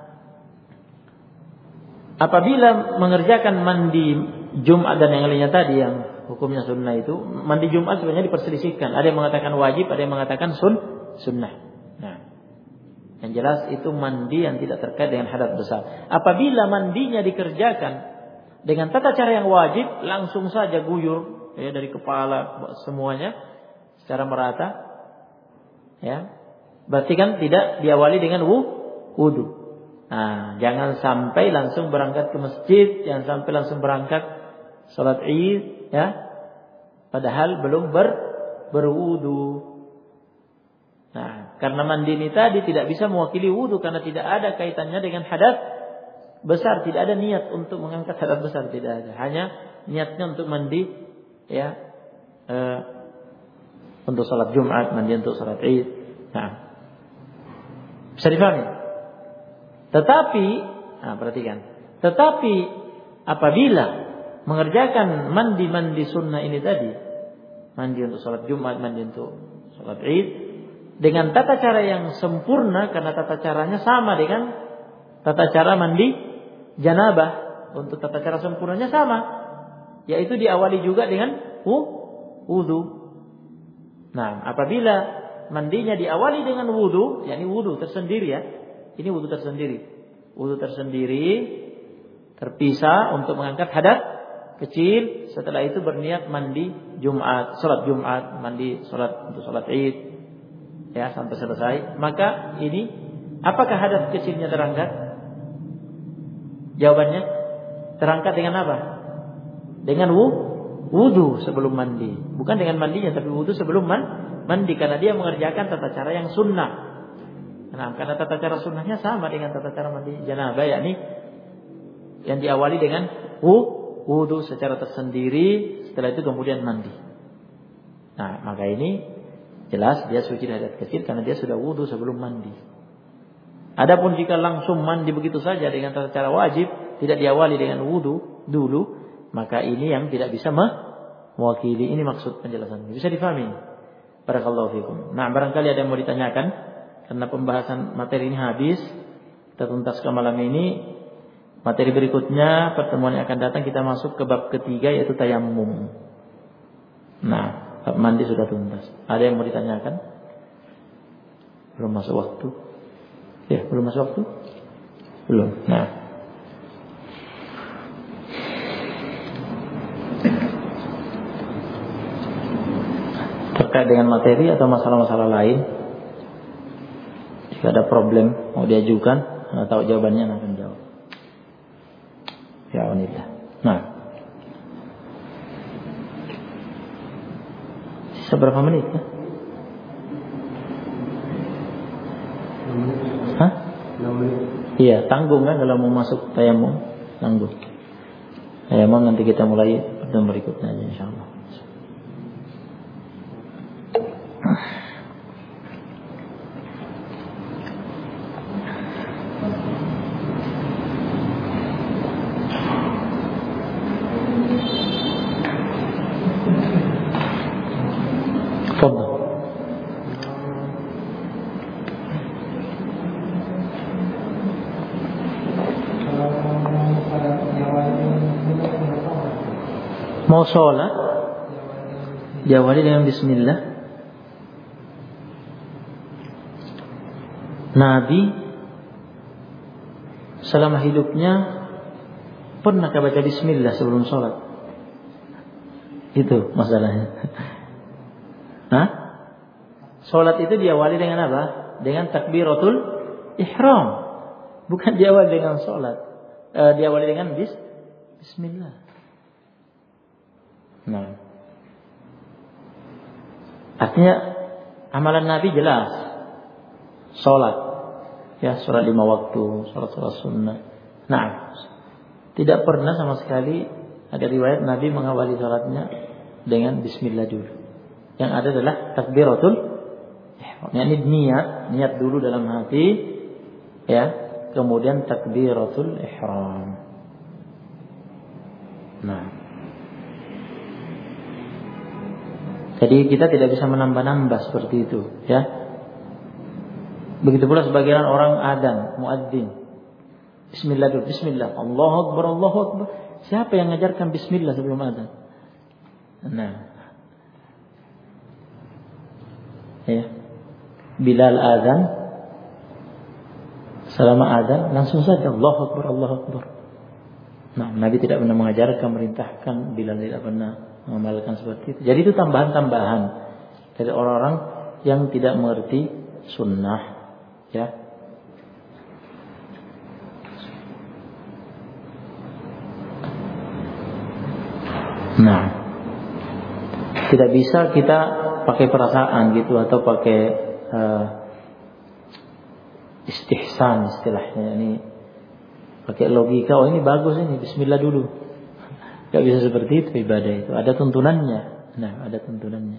apabila mengerjakan mandi Jumat dan yang lainnya tadi yang hukumnya sunnah itu, mandi Jumat sebenarnya diperselisihkan. Ada yang mengatakan wajib, ada yang mengatakan sunnah. Nah, yang jelas itu mandi yang tidak terkait dengan hadas besar. Apabila mandinya dikerjakan dengan tata cara yang wajib, langsung saja guyur, ya, dari kepala semuanya secara merata, ya, berarti kan tidak diawali dengan wudu. Nah, jangan sampai langsung berangkat ke masjid, jangan sampai langsung berangkat salat Id, ya, padahal belum berwudu. Nah, karena mandi ini tadi tidak bisa mewakili wudu karena tidak ada kaitannya dengan hadas besar, tidak ada niat untuk mengangkat hadas besar, tidak ada. Hanya niatnya untuk mandi, ya, untuk salat Jumat, mandi untuk salat Id. Nah, bisa difahami? Tetapi, nah, perhatikan. Tetapi apabila mengerjakan mandi sunnah ini tadi, mandi untuk salat Jumat, mandi untuk salat Id, dengan tata cara yang sempurna, karena tata caranya sama dengan tata cara mandi janabah. Untuk tata cara sempurnanya sama, yaitu diawali juga dengan wudu. Nah, apabila mandinya diawali dengan wudu, yakni wudu tersendiri ya. Ini wudu tersendiri. Wudu tersendiri terpisah untuk mengangkat hadas kecil. Setelah itu berniat mandi Jumat, salat Jumat, mandi salat untuk salat Id. Ya, sampai selesai. Maka ini apakah hadas kecilnya terangkat? Jawabannya terangkat dengan apa? Dengan wudu sebelum mandi. Bukan dengan mandinya, tapi wudu sebelum mandi. Karena dia mengerjakan tata cara yang sunnah. Nah, karena tata cara sunnahnya sama dengan tata cara mandi janabah, yakni yang diawali dengan wudu secara tersendiri. Setelah itu kemudian mandi. Nah, maka ini jelas dia suci dari hadas kecil karena dia sudah wudu sebelum mandi. Adapun jika langsung mandi begitu saja dengan tata cara wajib, tidak diawali dengan wudu dulu, maka ini yang tidak bisa mewakili. Ini maksud penjelasan. Bisa difahami? Barakallahu fikum. Nah, barangkali ada yang mau ditanyakan karena pembahasan materi ini habis. Kita tuntaskan malam ini. Materi berikutnya pertemuan yang akan datang kita masuk ke bab ketiga, yaitu tayammum. Nah, bab mandi sudah tuntas. Ada yang mau ditanyakan? Belum masuk waktu. Ya, belum masuk waktu? Belum. Nah, terkait dengan materi atau masalah-masalah lain, jika ada problem mau diajukan, anda tahu jawabannya, anda akan jawab. Ya Allah. Nah, sisa berapa menit ya? Hah? Iya, tanggung kan kalau mau masuk tayamum, tanggung. Tayamum nanti kita mulai pertemuan berikutnya aja insyaallah. Mau sholat diawali dengan bismillah. Nabi selama hidupnya pernahkah baca bismillah sebelum sholat? Itu masalahnya. Hah? Sholat itu diawali dengan apa? Dengan takbiratul ihram. Bukan diawali dengan sholat. Diawali dengan bismillah. Nah, artinya amalan Nabi jelas, sholat, ya sholat 5 waktu, sholat sunnah. Nah, tidak pernah sama sekali ada riwayat Nabi mengawali sholatnya dengan bismillah dulu. Yang ada adalah takbiratul ihram. Yani niat dulu dalam hati, ya, kemudian takbiratul ihram. Nah, jadi kita tidak bisa menambah-nambah seperti itu, ya. Begitu pula sebagian orang adzan, muadzin. Bismillah dulu, bismillah. Allahu akbar, Allahu akbar. Siapa yang mengajarkan bismillah sebelum adzan? Nah. Ya. Bilal adzan, selama adzan langsung saja Allahu akbar, Allahu akbar. Nah, Nabi tidak pernah mengajarkan, merintahkan, Bilal tidak pernah mengamalkan seperti itu. Jadi itu tambahan-tambahan dari orang-orang yang tidak mengerti sunnah, ya. Nah, tidak bisa kita pakai perasaan gitu atau pakai istihsan istilahnya, ini pakai logika. Oh ini bagus ini, bismillah dulu. Gak bisa seperti itu ibadah itu. Ada tuntunannya. Nah, ada tuntunannya.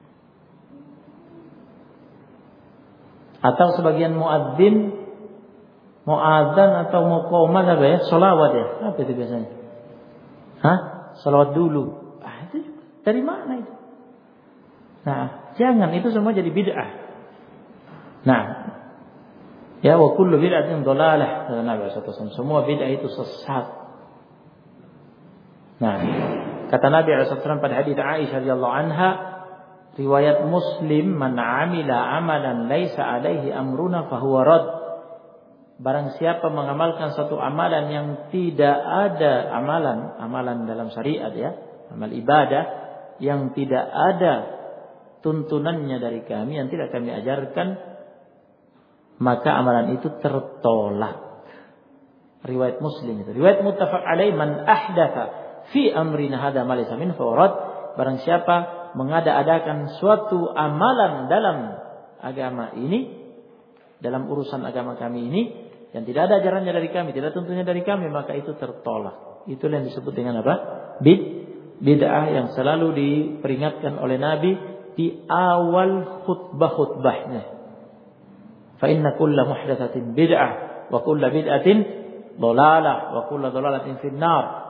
Atau sebagian muadzin mau adzan atau mau qomat apa ya? Sholawat ya. Apa itu biasanya? Hah? Sholawat dulu. Itu dari mana itu? Nah, jangan, itu semua jadi bid'ah. Nah, ya wa kullu bid'atin dhalalah. Nabi sallallahu alaihi wasallam, semua bid'ah itu sesat. Nah, kata Nabi SAW pada hadits Aisyah radhiyallahu anha, Riwayat Muslim, man 'amila 'amalan laisa 'alaihi amruna fahuwa rad. Barang siapa mengamalkan satu amalan yang tidak ada amalan dalam syariat ya, amal ibadah yang tidak ada tuntunannya dari kami, yang tidak kami ajarkan, maka amalan itu tertolak. Riwayat Muslim itu. Riwayat muttafaq alaih, man ahdatha fi amrina hadza ma laysa min fahuwa rad. Barang siapa mengada-adakan suatu amalan dalam agama ini, dalam urusan agama kami ini, yang tidak ada ajarannya dari kami, tidak tuntunnya dari kami, maka itu tertolak. Itulah yang disebut dengan apa? Bid'ah, yang selalu diperingatkan oleh Nabi di awal khutbah-khutbahnya. Fa inna kulla muhdatsatin bid'ah wa kulla bid'atin dhalalah wa kulla dhalalatin finnar.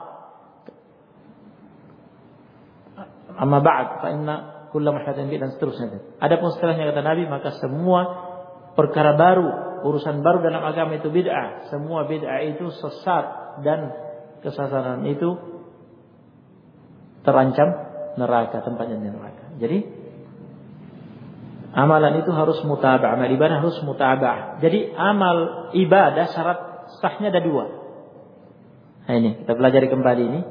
Amma ba'd fa inna kulla muhdatsatin bid'ah, dan seterusnya. Adapun setelahnya kata Nabi, maka semua perkara baru, urusan baru dalam agama itu bid'ah. Semua bid'ah itu sesat, dan kesesatan itu terancam neraka, tempatnya neraka. Jadi amalan itu harus mutaba'ah, amal ibadah harus mutaba'ah. Jadi amal ibadah syarat sahnya ada 2. Nah ini kita pelajari kembali ini,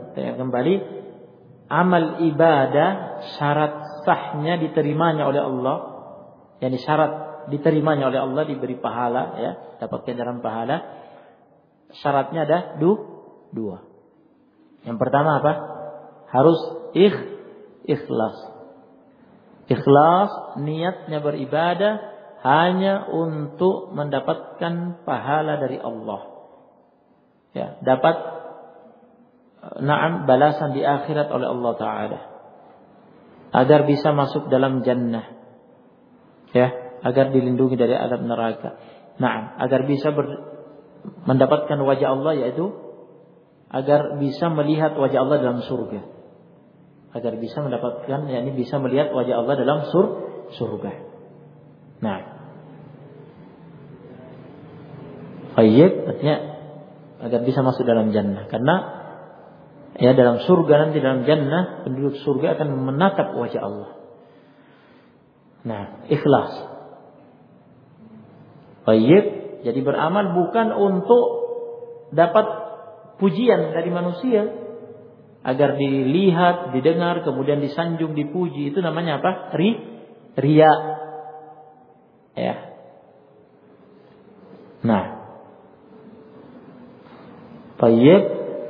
amal ibadah syarat sahnya diterimanya oleh Allah, yakni syarat diterimanya oleh Allah, diberi pahala ya, dapat ganjaran pahala. Syaratnya ada 2. Yang pertama apa? Harus ikhlas. Ikhlas, niatnya beribadah hanya untuk mendapatkan pahala dari Allah. Ya, dapat balasan di akhirat oleh Allah Ta'ala, agar bisa masuk dalam jannah, ya, agar dilindungi dari azab neraka. Agar bisa mendapatkan wajah Allah, yaitu agar bisa melihat wajah Allah dalam surga. Agar bisa mendapatkan, yakni bisa melihat wajah Allah dalam surga. Khayyib artinya agar bisa masuk dalam jannah, karena ya dalam surga nanti, dalam jannah, penduduk surga akan menatap wajah Allah. Ikhlas. Baik, jadi beramal bukan untuk dapat pujian dari manusia, agar dilihat, didengar, kemudian disanjung, dipuji. Itu namanya apa? Riya. Ya. Baik.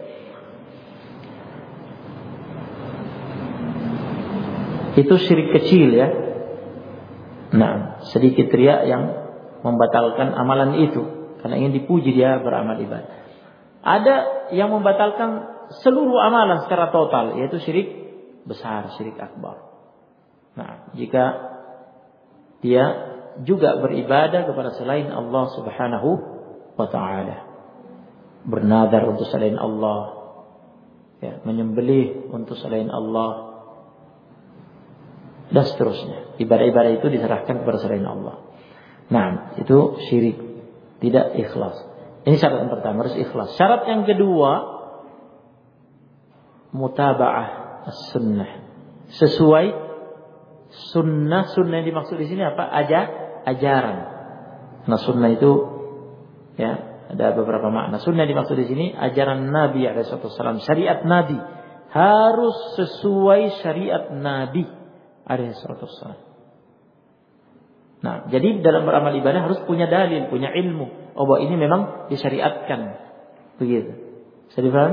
Itu syirik kecil ya. Sedikit riya yang membatalkan amalan itu, karena ingin dipuji dia beramal ibadah. Ada yang membatalkan seluruh amalan secara total, yaitu syirik besar, syirik akbar. Jika dia juga beribadah kepada selain Allah Subhanahu wa ta'ala, bernadar untuk selain Allah, ya, menyembelih untuk selain Allah, dan seterusnya. Ibadah-ibadah itu diserahkan kepada selain Allah. Itu syirik, tidak ikhlas. Ini syarat yang pertama, harus ikhlas. Syarat yang kedua, mutaba'ah as-sunnah. Sesuai sunnah. Sunnah yang dimaksud di sini apa? Ajaran. Nah, sunnah itu ya ada beberapa makna. Sunnah yang dimaksud di sini ajaran Nabi alaihissalam, syariat Nabi. Harus sesuai syariat Nabi alaihissalam. Jadi dalam beramal ibadah harus punya dalil, punya ilmu. Bahwa ini memang disyariatkan. Begitu. Bisa dipahami?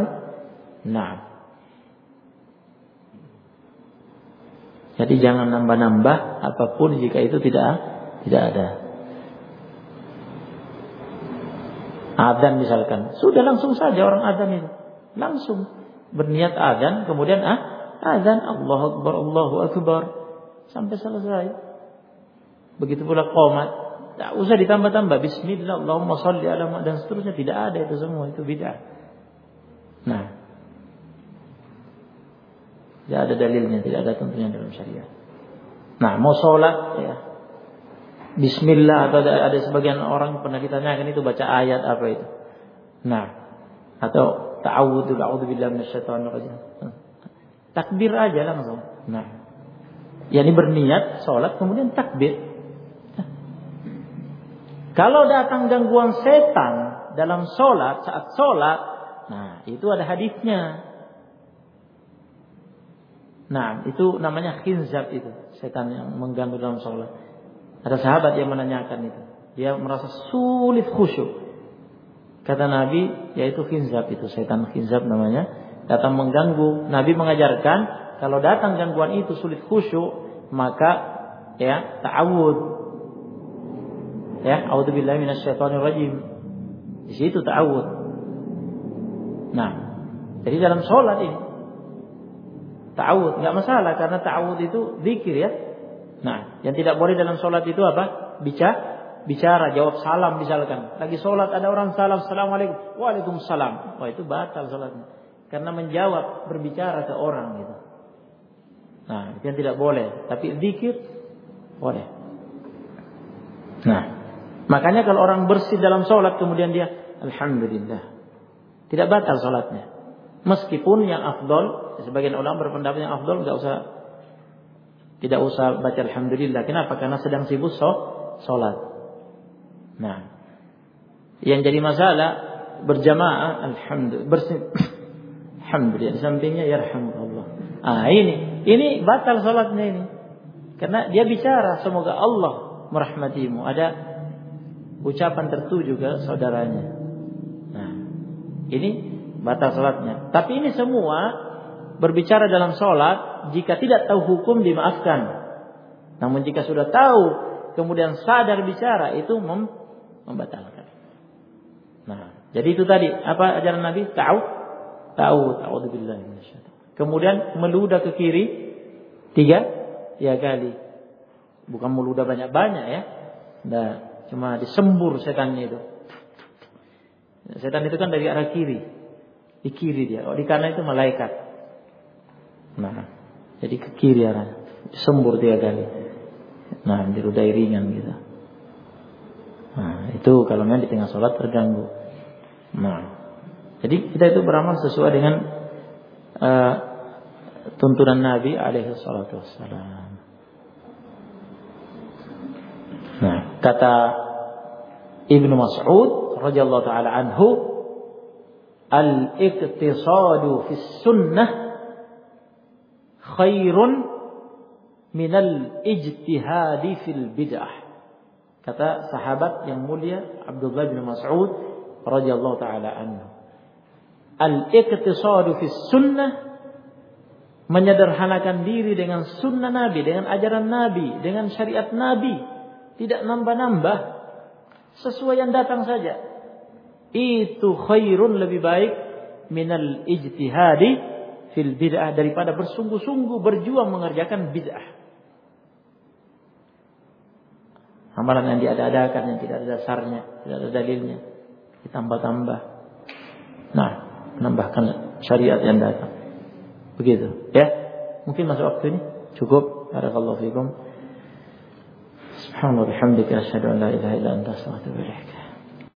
Jadi jangan nambah-nambah apapun jika itu tidak ada. Adzan misalkan, sudah langsung saja orang adzan itu. Langsung berniat adzan, kemudian adzan, Allahu Akbar, Allahu Akbar, sampai selesai. Begitu pula qomat, tak usah ditambah-tambah bismillah, Allahumma shalli ala Muhammad, dan seterusnya. Tidak ada itu semua, itu bid'ah. Tidak ada dalilnya, tidak ada tentunya dalam syariat. Mau sholat ya, bismillah, atau ada sebagian orang pernah ditanyakan itu baca ayat apa itu. Atau ta'awudzu, a'udzu billahi minasyaitonir rajim. Takbir aja langsung. yakni berniat sholat kemudian takbir. Kalau datang gangguan setan dalam sholat, saat sholat, nah itu ada hadisnya. Nah itu namanya khinzab itu, setan yang mengganggu dalam sholat. Ada sahabat yang menanyakan itu, dia merasa sulit khusyuk. Kata Nabi, yaitu khinzab itu, setan khinzab namanya, datang mengganggu. Nabi mengajarkan kalau datang gangguan itu sulit khusyuk, maka ya ta'awud. Ya, a'udzubillahi minasyaitonir rajim. Di situ ta'awud. Nah, jadi dalam sholat ini ta'awud enggak masalah karena ta'awud itu zikir ya. Nah, yang tidak boleh dalam sholat itu apa? Bicara, jawab salam misalkan. Lagi sholat ada orang salam, assalamualaikum, waalaikumsalam. Wah itu batal sholatnya. Karena menjawab, berbicara ke orang gitu. Nah, itu yang tidak boleh. Tapi zikir boleh. Nah, makanya kalau orang bersih dalam sholat kemudian dia alhamdulillah, tidak batal sholatnya. Meskipun yang afdol, sebagian ulama berpendapat yang afdol tidak usah baca alhamdulillah. Kenapa? Karena sedang sibuk sholat. Nah, yang jadi masalah berjamaah alhamdulillah, bersih alhamdulillah, di sampingnya yarhamukallah. Ini batal sholatnya ini. Karena dia bicara semoga Allah merahmatimu. Ada ucapan tertuju ke saudaranya. Nah, ini batal sholatnya. Tapi ini semua berbicara dalam sholat, jika tidak tahu hukum dimaafkan. Namun jika sudah tahu kemudian sadar bicara, itu membatalkan. Nah, jadi itu tadi apa ajaran Nabi? Ta'awudzubillahi minasyaitonir. Kemudian meludah ke kiri 3 kali. Bukan meludah banyak-banyak ya. Nah, cuma disembur setannya itu. Setan itu kan dari arah kiri. Di kiri dia. Di kanan itu malaikat. Nah, jadi ke kiri arahnya. Disembur 3 kali. Nah, dirudai ringan gitu. Nah, itu kalau memang di tengah sholat terganggu. Nah, jadi kita itu beramal sesuai dengan tuntunan Nabi alaihi salatu wassalam. Nah, kata Ibnu Mas'ud radhiyallahu taala anhu, al-iqtisadu fis sunnah khairun minal ijtihadi fil bid'ah. Kata sahabat yang mulia Abdullah bin Mas'ud radhiyallahu taala anhu, al-iqtisadu fis sunnah, menyederhanakan diri dengan sunnah Nabi, dengan ajaran Nabi, dengan syariat Nabi, tidak nambah-nambah, sesuai yang datang saja. Itu khairun, lebih baik, minal ijtihadi fil bid'ah, daripada bersungguh-sungguh berjuang mengerjakan bid'ah. Amalan yang diada-adakan, yang tidak ada dasarnya, tidak ada dalilnya, ditambah-tambah. Nah, menambahkan syariat yang datang. Begitu, ya. Mungkin masuk waktu ini cukup. Barakallahu fikum. Subhanallah bihamdika asyhadu an la ilaha illa anta astaghfiruka wa atubu ilaik.